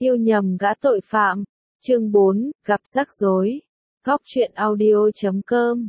Yêu nhầm gã tội phạm. Chương 4, gặp rắc rối. Góc truyện audio.com.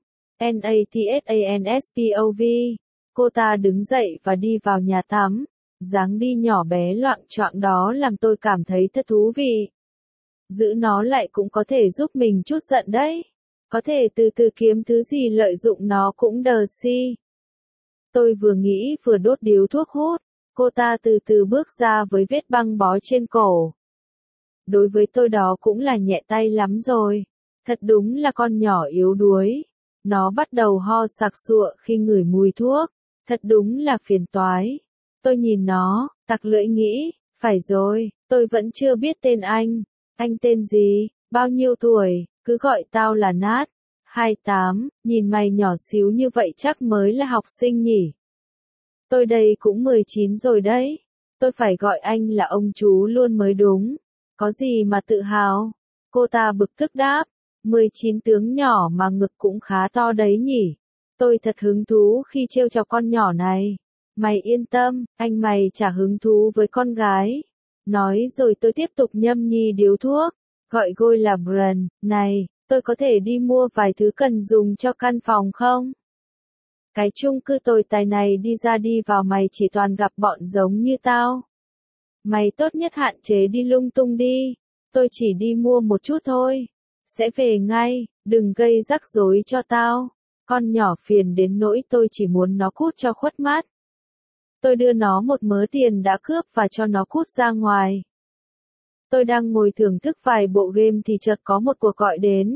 NATSANSPOV. Cô ta đứng dậy và đi vào nhà tắm. Dáng đi nhỏ bé loạng choạng đó làm tôi cảm thấy thật thú vị. Giữ nó lại cũng có thể giúp mình chút giận đấy. Có thể từ từ kiếm thứ gì lợi dụng nó cũng đờ si. Tôi vừa nghĩ vừa đốt điếu thuốc hút. Cô ta từ từ bước ra với vết băng bó trên cổ. Đối với tôi đó cũng là nhẹ tay lắm rồi. Thật đúng là con nhỏ yếu đuối. Nó bắt đầu ho sặc sụa khi ngửi mùi thuốc. Thật đúng là phiền toái. Tôi nhìn nó, tặc lưỡi nghĩ, phải rồi, tôi vẫn chưa biết tên anh. Anh tên gì, bao nhiêu tuổi, cứ gọi tao là Nát. 28, nhìn mày nhỏ xíu như vậy chắc mới là học sinh nhỉ. Tôi đây cũng 19 rồi đấy. Tôi phải gọi anh là ông chú luôn mới đúng. Có gì mà tự hào? Cô ta bực tức đáp. 19 tướng nhỏ mà ngực cũng khá to đấy nhỉ. Tôi thật hứng thú khi trêu chọc con nhỏ này. Mày yên tâm, anh mày chả hứng thú với con gái. Nói rồi tôi tiếp tục nhâm nhi điếu thuốc. Gọi Gôi là Brand, này, tôi có thể đi mua vài thứ cần dùng cho căn phòng không? Cái chung cư tồi tài này đi ra đi vào mày chỉ toàn gặp bọn giống như tao. Mày tốt nhất hạn chế đi lung tung đi. Tôi chỉ đi mua một chút thôi. Sẽ về ngay, đừng gây rắc rối cho tao. Con nhỏ phiền đến nỗi tôi chỉ muốn nó cút cho khuất mắt. Tôi đưa nó một mớ tiền đã cướp và cho nó cút ra ngoài. Tôi đang ngồi thưởng thức vài bộ game thì chợt có một cuộc gọi đến.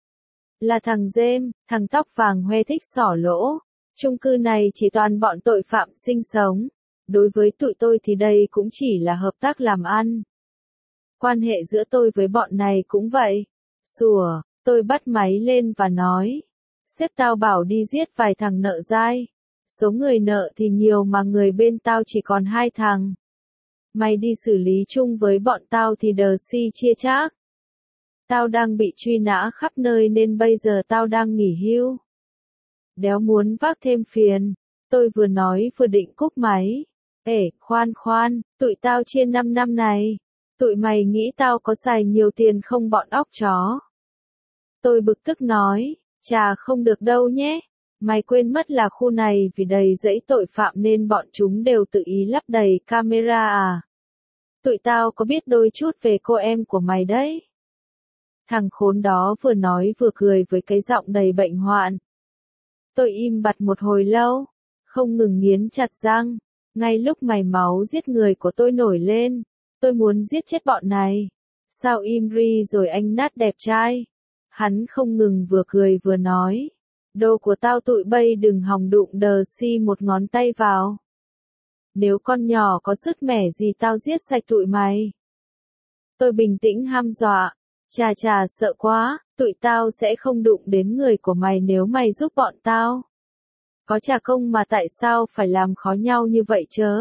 Là thằng James, thằng tóc vàng hoe thích xỏ lỗ. Chung cư này chỉ toàn bọn tội phạm sinh sống. Đối với tụi tôi thì đây cũng chỉ là hợp tác làm ăn. Quan hệ giữa tôi với bọn này cũng vậy. Sủa, tôi bắt máy lên và nói. Sếp tao bảo đi giết vài thằng nợ dai. Số người nợ thì nhiều mà người bên tao chỉ còn 2 thằng. Mày đi xử lý chung với bọn tao thì đờ si chia chác. Tao đang bị truy nã khắp nơi nên bây giờ tao đang nghỉ hưu. Đéo muốn vác thêm phiền. Tôi vừa nói vừa định cúp máy. Ê, khoan, tụi tao chia 5 năm này. Tụi mày nghĩ tao có xài nhiều tiền không bọn óc chó? Tôi bực tức nói, chà không được đâu nhé. Mày quên mất là khu này vì đầy rẫy tội phạm nên bọn chúng đều tự ý lắp đầy camera à? Tụi tao có biết đôi chút về cô em của mày đấy. Thằng khốn đó vừa nói vừa cười với cái giọng đầy bệnh hoạn. Tôi im bặt một hồi lâu, không ngừng nghiến chặt răng. Ngay lúc mày máu giết người của tôi nổi lên, tôi muốn giết chết bọn này. Sao im ri rồi anh Nát đẹp trai? Hắn không ngừng vừa cười vừa nói. Đồ của tao tụi bay đừng hòng đụng đờ si một ngón tay vào. Nếu con nhỏ có sức mẻ gì tao giết sạch tụi mày. Tôi bình tĩnh hăm dọa. Chà sợ quá, tụi tao sẽ không đụng đến người của mày nếu mày giúp bọn tao. Có trả công mà tại sao phải làm khó nhau như vậy chớ?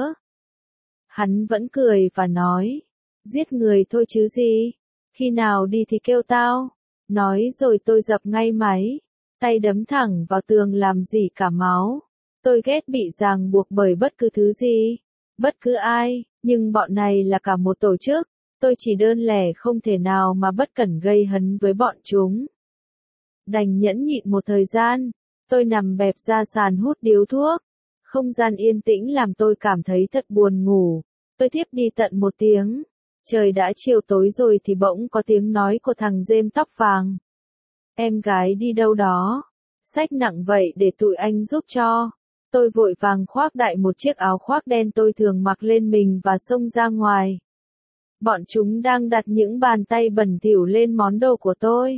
Hắn vẫn cười và nói. Giết người thôi chứ gì. Khi nào đi thì kêu tao. Nói rồi tôi dập ngay máy. Tay đấm thẳng vào tường làm rỉ cả máu. Tôi ghét bị ràng buộc bởi bất cứ thứ gì. Bất cứ ai, nhưng bọn này là cả một tổ chức. Tôi chỉ đơn lẻ không thể nào mà bất cẩn gây hấn với bọn chúng. Đành nhẫn nhịn một thời gian. Tôi nằm bẹp ra sàn hút điếu thuốc. Không gian yên tĩnh làm tôi cảm thấy thật buồn ngủ. Tôi thiếp đi tận 1 tiếng. Trời đã chiều tối rồi thì bỗng có tiếng nói của thằng James tóc vàng. Em gái đi đâu đó? Xách nặng vậy để tụi anh giúp cho. Tôi vội vàng khoác đại một chiếc áo khoác đen tôi thường mặc lên mình và xông ra ngoài. Bọn chúng đang đặt những bàn tay bẩn thỉu lên món đồ của tôi.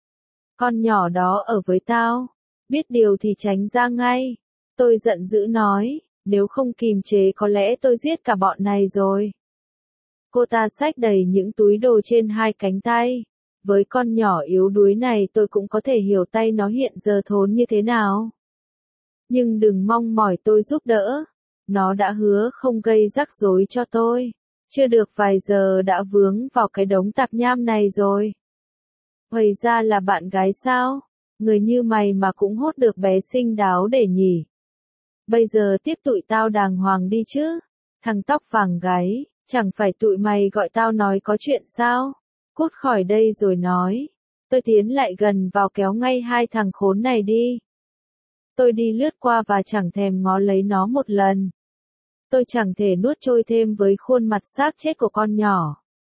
Con nhỏ đó ở với tao. Biết điều thì tránh ra ngay. Tôi giận dữ nói, nếu không kìm chế có lẽ tôi giết cả bọn này rồi. Cô ta xách đầy những túi đồ trên 2 cánh tay. Với con nhỏ yếu đuối này tôi cũng có thể hiểu tay nó hiện giờ thốn như thế nào. Nhưng đừng mong mỏi tôi giúp đỡ. Nó đã hứa không gây rắc rối cho tôi. Chưa được vài giờ đã vướng vào cái đống tạp nham này rồi. Vậy ra là bạn gái sao? Người như mày mà cũng hốt được bé xinh đáo để nhỉ. Bây giờ tiếp tụi tao đàng hoàng đi chứ. Thằng tóc vàng gáy, Chẳng phải tụi mày gọi tao nói có chuyện sao? Cút khỏi đây rồi nói. Tôi tiến lại gần vào kéo ngay hai thằng khốn này đi. Tôi đi lướt qua và chẳng thèm ngó lấy nó một lần. Tôi chẳng thể nuốt trôi thêm với khuôn mặt xác chết của con nhỏ.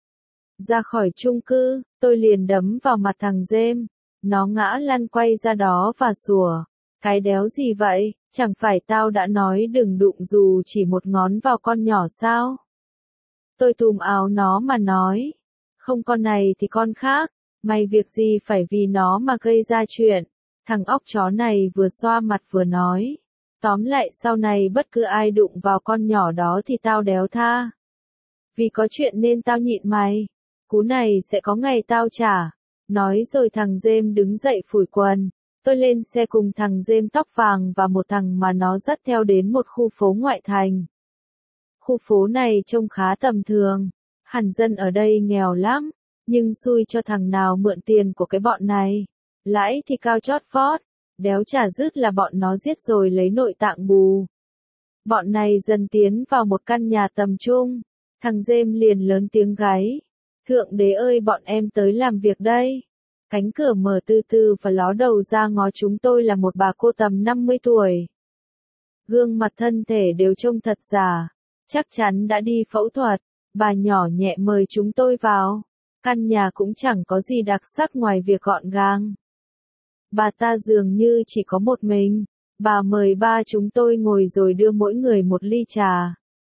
Ra khỏi chung cư, tôi liền đấm vào mặt thằng Dêm. Nó ngã lăn quay ra đó và sủa. Cái đéo gì vậy, chẳng phải tao đã nói đừng đụng dù chỉ một ngón vào con nhỏ sao? Tôi túm áo nó mà nói. Không con này thì con khác, mày việc gì phải vì nó mà gây ra chuyện. Thằng óc chó này vừa xoa mặt vừa nói. Tóm lại sau này bất cứ ai đụng vào con nhỏ đó thì tao đéo tha. Vì có chuyện nên tao nhịn mày. Cú này sẽ có ngày tao trả. Nói rồi thằng Dêm đứng dậy phủi quần. Tôi lên xe cùng thằng Dêm tóc vàng và một thằng mà nó dắt theo đến một khu phố ngoại thành. Khu phố này trông khá tầm thường. Hẳn dân ở đây nghèo lắm. Nhưng xui cho thằng nào mượn tiền của cái bọn này. Lãi thì cao chót vót. Đéo trả dứt là bọn nó giết rồi lấy nội tạng bù. Bọn này dần tiến vào một căn nhà tầm trung. Thằng Dêm liền lớn tiếng gáy. Thượng đế ơi bọn em tới làm việc đây. Cánh cửa mở từ từ và ló đầu ra ngó chúng tôi là một bà cô tầm 50 tuổi. Gương mặt thân thể đều trông thật già. Chắc chắn đã đi phẫu thuật. Bà nhỏ nhẹ mời chúng tôi vào. Căn nhà cũng chẳng có gì đặc sắc ngoài việc gọn gàng. Bà ta dường như chỉ có một mình. Bà mời ba chúng tôi ngồi rồi đưa mỗi người một ly trà.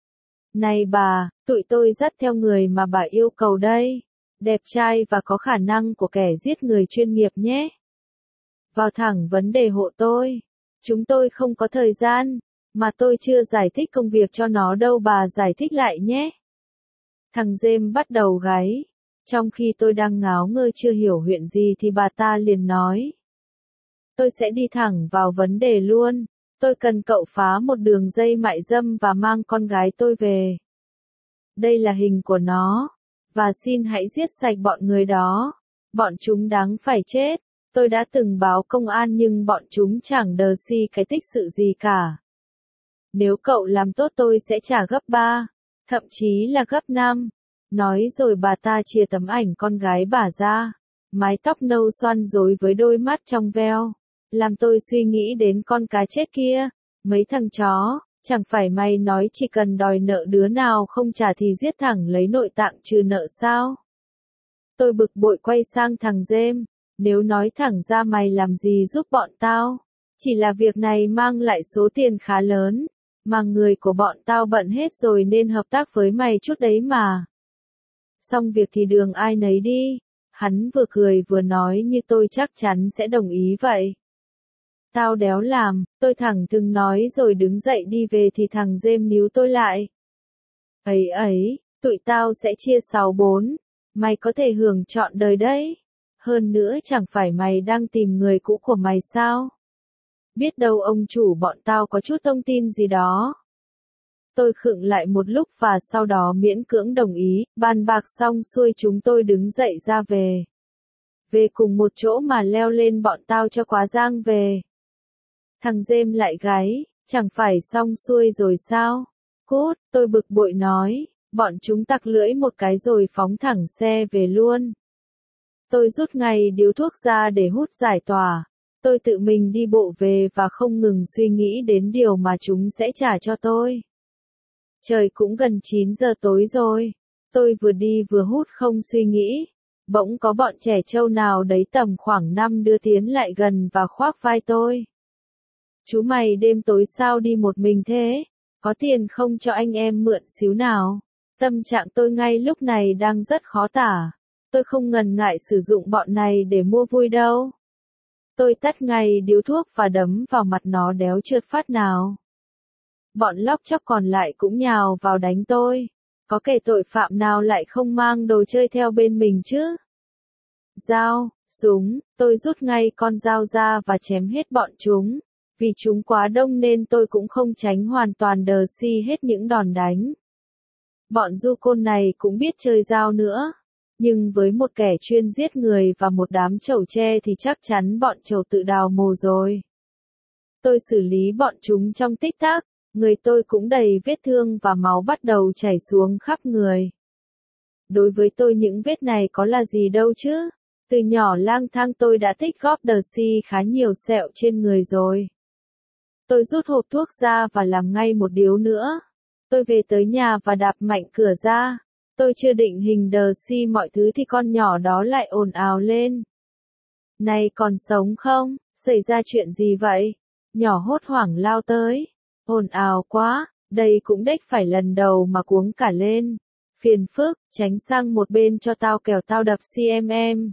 Này bà, tụi tôi dắt theo người mà bà yêu cầu đây. Đẹp trai và có khả năng của kẻ giết người chuyên nghiệp nhé. Vào thẳng vấn đề hộ tôi. Chúng tôi không có thời gian, mà tôi chưa giải thích công việc cho nó đâu bà giải thích lại nhé. Thằng Dêm bắt đầu gáy. Trong khi tôi đang ngáo ngơ chưa hiểu chuyện gì thì bà ta liền nói. Tôi sẽ đi thẳng vào vấn đề luôn. Tôi cần cậu phá một đường dây mại dâm và mang con gái tôi về. Đây là hình của nó. Và xin hãy giết sạch bọn người đó. Bọn chúng đáng phải chết. Tôi đã từng báo công an nhưng bọn chúng chẳng đờ si cái tích sự gì cả. Nếu cậu làm tốt tôi sẽ trả gấp 3, thậm chí là gấp 5. Nói rồi bà ta chia tấm ảnh con gái bà ra. Mái tóc nâu xoăn rối với đôi mắt trong veo. Làm tôi suy nghĩ đến con cá chết kia. Mấy thằng chó, chẳng phải mày nói chỉ cần đòi nợ đứa nào không trả thì giết thẳng lấy nội tạng trừ nợ sao? Tôi bực bội quay sang thằng Dêm. Nếu nói thẳng ra mày làm gì giúp bọn tao? Chỉ là việc này mang lại số tiền khá lớn. Mà người của bọn tao bận hết rồi nên hợp tác với mày chút đấy mà. Xong việc thì đường ai nấy đi. Hắn vừa cười vừa nói như tôi chắc chắn sẽ đồng ý vậy. Tao đéo làm, tôi thẳng thừng nói rồi đứng dậy đi về thì thằng Dêm níu tôi lại. Ấy, tụi tao sẽ chia 6-4, mày có thể hưởng trọn đời đấy. Hơn nữa chẳng phải mày đang tìm người cũ của mày sao? Biết đâu ông chủ bọn tao có chút thông tin gì đó. Tôi khựng lại một lúc và sau đó miễn cưỡng đồng ý, bàn bạc xong xuôi chúng tôi đứng dậy ra về. Về cùng một chỗ mà leo lên bọn tao cho quá giang về. Thằng Dêm lại gáy, chẳng phải xong xuôi rồi sao? Cút, tôi bực bội nói, bọn chúng tặc lưỡi một cái rồi phóng thẳng xe về luôn. Tôi rút ngay điếu thuốc ra để hút giải tỏa. Tôi tự mình đi bộ về và không ngừng suy nghĩ đến điều mà chúng sẽ trả cho tôi. Trời cũng gần 9 giờ tối rồi. Tôi vừa đi vừa hút không suy nghĩ. Bỗng có bọn trẻ trâu nào đấy tầm khoảng 5 đứa tiến lại gần và khoác vai tôi. Chú mày đêm tối sao đi một mình thế? Có tiền không cho anh em mượn xíu nào? Tâm trạng tôi ngay lúc này đang rất khó tả. Tôi không ngần ngại sử dụng bọn này để mua vui đâu. Tôi tắt ngay điếu thuốc và đấm vào mặt nó đéo trượt phát nào. Bọn lóc chóc còn lại cũng nhào vào đánh tôi. Có kẻ tội phạm nào lại không mang đồ chơi theo bên mình chứ? Dao, súng, tôi rút ngay con dao ra và chém hết bọn chúng. Vì chúng quá đông nên tôi cũng không tránh hoàn toàn đờ si hết những đòn đánh. Bọn du côn này cũng biết chơi dao nữa. Nhưng với một kẻ chuyên giết người và một đám trẩu tre thì chắc chắn bọn trẩu tự đào mồ rồi. Tôi xử lý bọn chúng trong tích tắc. Người tôi cũng đầy vết thương và máu bắt đầu chảy xuống khắp người. Đối với tôi những vết này có là gì đâu chứ. Từ nhỏ lang thang tôi đã tích góp đờ si khá nhiều sẹo trên người rồi. Tôi rút hộp thuốc ra và làm ngay một điếu nữa. Tôi về tới nhà và đạp mạnh cửa ra. Tôi chưa định hình đờ si mọi thứ thì con nhỏ đó lại ồn ào lên. Này còn sống không? Xảy ra chuyện gì vậy? Nhỏ hốt hoảng lao tới. Ồn ào quá, đây cũng đếch phải lần đầu mà cuống cả lên. Phiền phức, tránh sang một bên cho tao kẻo tao đập em.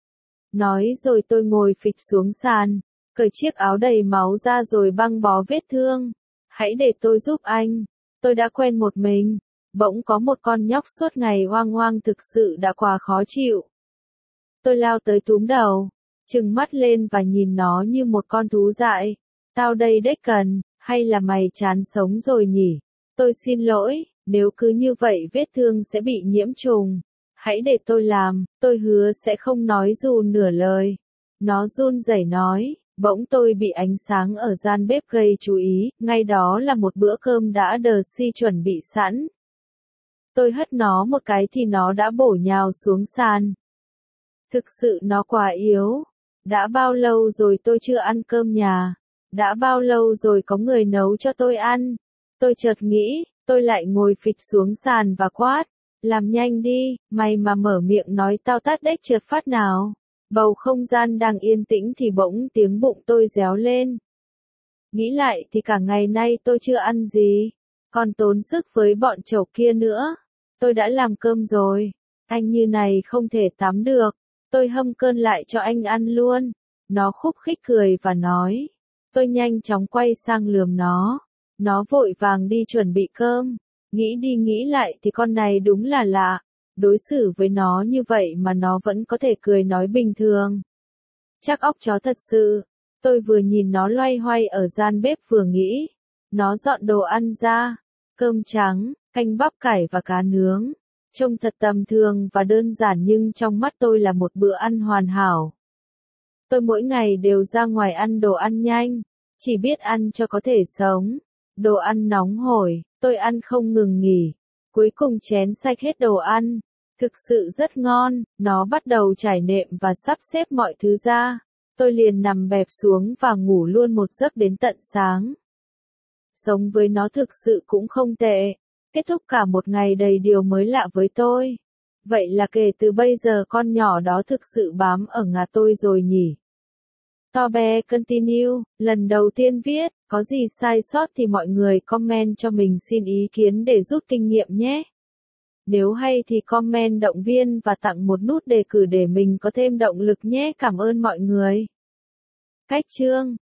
Nói rồi tôi ngồi phịch xuống sàn, cởi chiếc áo đầy máu ra rồi băng bó vết thương. Hãy để tôi giúp anh. Tôi đã quen một mình. Bỗng có một con nhóc suốt ngày hoang hoang thực sự đã quá khó chịu. Tôi lao tới túm đầu, trừng mắt lên và nhìn nó như một con thú dại. Tao đây đếch cần, hay là mày chán sống rồi nhỉ? Tôi xin lỗi, nếu cứ như vậy vết thương sẽ bị nhiễm trùng. Hãy để tôi làm, tôi hứa sẽ không nói dù nửa lời. Nó run rẩy nói, bỗng tôi bị ánh sáng ở gian bếp gây chú ý, ngay đó là một bữa cơm đã đờ si chuẩn bị sẵn. Tôi hất nó một cái thì nó đã bổ nhào xuống sàn. Thực sự nó quá yếu. Đã bao lâu rồi tôi chưa ăn cơm nhà? Đã bao lâu rồi có người nấu cho tôi ăn? Tôi chợt nghĩ, tôi lại ngồi phịch xuống sàn và quát. Làm nhanh đi, mày mà mở miệng nói tao tát đếch trượt phát nào. Bầu không gian đang yên tĩnh thì bỗng tiếng bụng tôi réo lên. Nghĩ lại thì cả ngày nay tôi chưa ăn gì. Còn tốn sức với bọn chầu kia nữa. Tôi đã làm cơm rồi. Anh như này không thể tắm được. Tôi hâm cơm lại cho anh ăn luôn. Nó khúc khích cười và nói. Tôi nhanh chóng quay sang lườm nó. Nó vội vàng đi chuẩn bị cơm. Nghĩ đi nghĩ lại thì con này đúng là lạ. Đối xử với nó như vậy mà nó vẫn có thể cười nói bình thường. Chắc óc chó thật sự. Tôi vừa nhìn nó loay hoay ở gian bếp vừa nghĩ. Nó dọn đồ ăn ra. Cơm trắng, canh bắp cải và cá nướng. Trông thật tầm thường và đơn giản nhưng trong mắt tôi là một bữa ăn hoàn hảo. Tôi mỗi ngày đều ra ngoài ăn đồ ăn nhanh. Chỉ biết ăn cho có thể sống. Đồ ăn nóng hổi, tôi ăn không ngừng nghỉ. Cuối cùng chén sạch hết đồ ăn. Thực sự rất ngon, nó bắt đầu trải nệm và sắp xếp mọi thứ ra. Tôi liền nằm bẹp xuống và ngủ luôn một giấc đến tận sáng. Sống với nó thực sự cũng không tệ. Kết thúc cả một ngày đầy điều mới lạ với tôi. Vậy là kể từ bây giờ con nhỏ đó thực sự bám ở ngà tôi rồi nhỉ? Tobe continue, lần đầu tiên viết, có gì sai sót thì mọi người comment cho mình xin ý kiến để rút kinh nghiệm nhé. Nếu hay thì comment động viên và tặng một nút đề cử để mình có thêm động lực nhé. Cảm ơn mọi người. Cách chương